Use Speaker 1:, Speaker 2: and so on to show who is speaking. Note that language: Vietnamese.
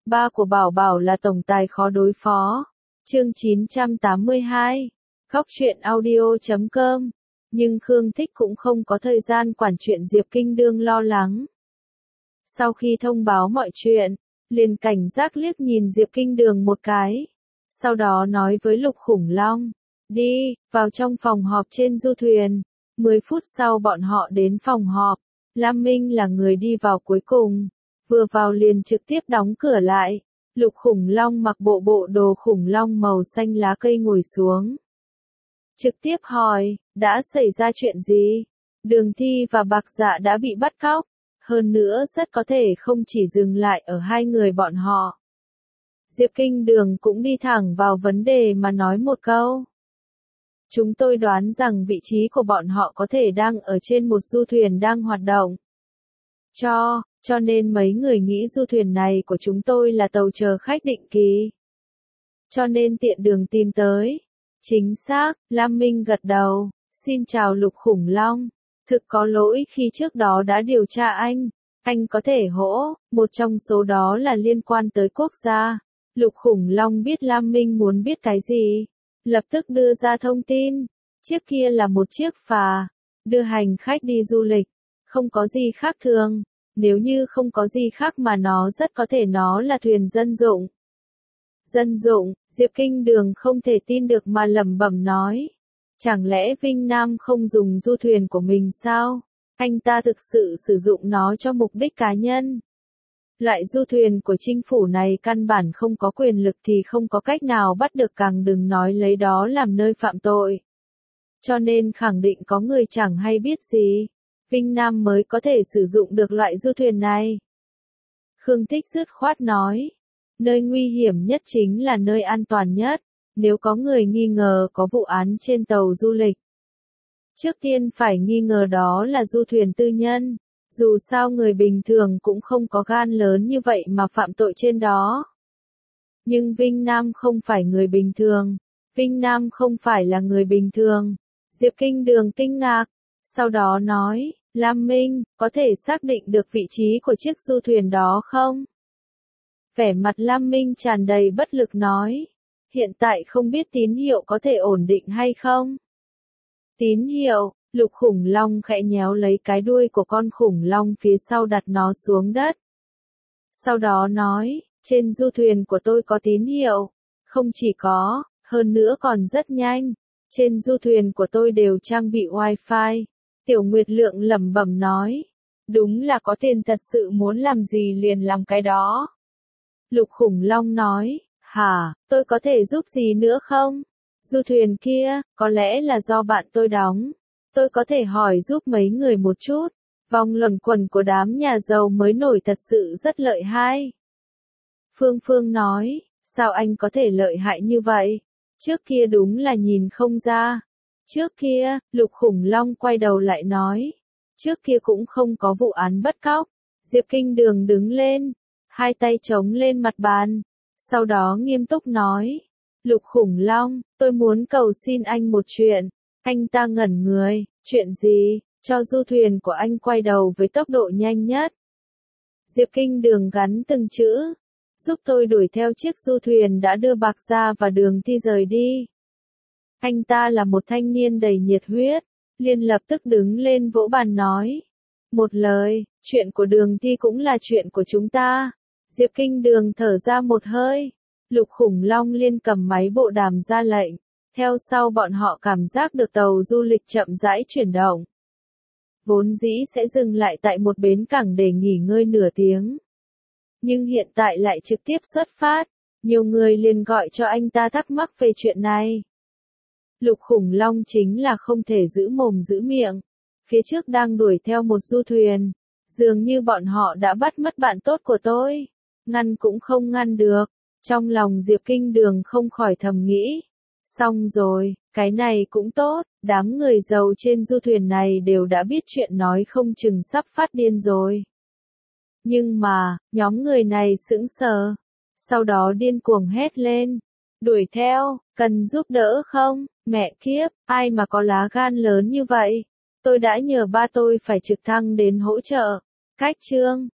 Speaker 1: ba của Bảo Bảo là tổng tài khó đối phó. Chương 982. Góc truyện audio.com. Nhưng Khương Thích cũng không có thời gian quản chuyện Diệp Kinh Đương lo lắng. Sau khi thông báo mọi chuyện, liền cảnh giác liếc nhìn Diệp Kinh Đường một cái. Sau đó nói với Lục Khủng Long, đi, vào trong phòng họp trên du thuyền. 10 phút sau bọn họ đến phòng họp. Lam Minh là người đi vào cuối cùng. Vừa vào liền trực tiếp đóng cửa lại. Lục Khủng Long mặc bộ đồ khủng long màu xanh lá cây ngồi xuống. Trực tiếp hỏi, đã xảy ra chuyện gì? Đường Thi và Bạc Dạ đã bị bắt cóc. Hơn nữa rất có thể không chỉ dừng lại ở hai người bọn họ. Diệp Kinh Đường cũng đi thẳng vào vấn đề mà nói một câu. Chúng tôi đoán rằng vị trí của bọn họ có thể đang ở trên một du thuyền đang hoạt động. Cho nên mấy người nghĩ du thuyền này của chúng tôi là tàu chở khách định kỳ. Cho nên tiện đường tìm tới. Chính xác, Lam Minh gật đầu. Xin chào Lục Khủng Long. Thực có lỗi khi trước đó đã điều tra anh. Anh có thể hỗ, một trong số đó là liên quan tới quốc gia. Lục Khủng Long biết Lam Minh muốn biết cái gì. Lập tức đưa ra thông tin. Chiếc kia là một chiếc phà. Đưa hành khách đi du lịch. Không có gì khác thường. Nếu như không có gì khác mà nó rất có thể nó là thuyền dân dụng. Dân dụng, Diệp Kinh Đường không thể tin được mà lẩm bẩm nói. Chẳng lẽ Vinh Nam không dùng du thuyền của mình sao? Anh ta thực sự sử dụng nó cho mục đích cá nhân. Loại du thuyền của chính phủ này căn bản không có quyền lực thì không có cách nào bắt được, càng đừng nói lấy đó làm nơi phạm tội. Cho nên khẳng định có người chẳng hay biết gì. Vinh Nam mới có thể sử dụng được loại du thuyền này. Khương Thích dứt khoát nói. Nơi nguy hiểm nhất chính là nơi an toàn nhất. Nếu có người nghi ngờ có vụ án trên tàu du lịch. Trước tiên phải nghi ngờ đó là du thuyền tư nhân. Dù sao người bình thường cũng không có gan lớn như vậy mà phạm tội trên đó. Nhưng Vinh Nam không phải người bình thường. Vinh Nam không phải là người bình thường. Diệp Kinh Đường kinh ngạc. Sau đó nói, Lam Minh, có thể xác định được vị trí của chiếc du thuyền đó không? Vẻ mặt Lam Minh tràn đầy bất lực nói. Hiện tại không biết tín hiệu có thể ổn định hay không? Tín hiệu, Lục Khủng Long khẽ nhéo lấy cái đuôi của con khủng long phía sau đặt nó xuống đất. Sau đó nói, trên du thuyền của tôi có tín hiệu. Không chỉ có, hơn nữa còn rất nhanh. Trên du thuyền của tôi đều trang bị wifi. Tiểu Nguyệt Lượng lẩm bẩm nói. Đúng là có tiền thật sự muốn làm gì liền làm cái đó. Lục Khủng Long nói, hả, tôi có thể giúp gì nữa không? Du thuyền kia, có lẽ là do bạn tôi đóng. Tôi có thể hỏi giúp mấy người một chút. Vòng luẩn quẩn của đám nhà giàu mới nổi thật sự rất lợi hại. Phương Phương nói, sao anh có thể lợi hại như vậy? Trước kia đúng là nhìn không ra. Trước kia, Lục Khủng Long quay đầu lại nói. Trước kia cũng không có vụ án bắt cóc. Diệp Kinh Đường đứng lên. Hai tay chống lên mặt bàn. Sau đó nghiêm túc nói. Lục Khủng Long, tôi muốn cầu xin anh một chuyện. Anh ta ngẩn người. Chuyện gì? Cho du thuyền của anh quay đầu với tốc độ nhanh nhất. Diệp Kinh Đường gắn từng chữ. Giúp tôi đuổi theo chiếc du thuyền đã đưa Bạc Dạ và Đường Thi rời đi. Anh ta là một thanh niên đầy nhiệt huyết. Liền lập tức đứng lên vỗ bàn nói. Một lời, chuyện của Đường Thi cũng là chuyện của chúng ta. Diệp Kinh Đường thở ra một hơi. Lục Khủng Long liên cầm máy bộ đàm ra lệnh. Theo sau bọn họ cảm giác được tàu du lịch chậm rãi chuyển động. Vốn dĩ sẽ dừng lại tại một bến cảng để nghỉ ngơi nửa tiếng. Nhưng hiện tại lại trực tiếp xuất phát. Nhiều người liền gọi cho anh ta thắc mắc về chuyện này. Lục Khủng Long chính là không thể giữ mồm giữ miệng. Phía trước đang đuổi theo một du thuyền. Dường như bọn họ đã bắt mất bạn tốt của tôi. Ngăn cũng không ngăn được. Trong lòng Diệp Kinh Đường không khỏi thầm nghĩ. Xong rồi, cái này cũng tốt. Đám người giàu trên du thuyền này đều đã biết chuyện nói không chừng sắp phát điên rồi. Nhưng mà, nhóm người này sững sờ. Sau đó điên cuồng hét lên. Đuổi theo, cần giúp đỡ không? Mẹ kiếp, ai mà có lá gan lớn như vậy? Tôi đã nhờ ba tôi phải trực thăng đến hỗ trợ. Cách chương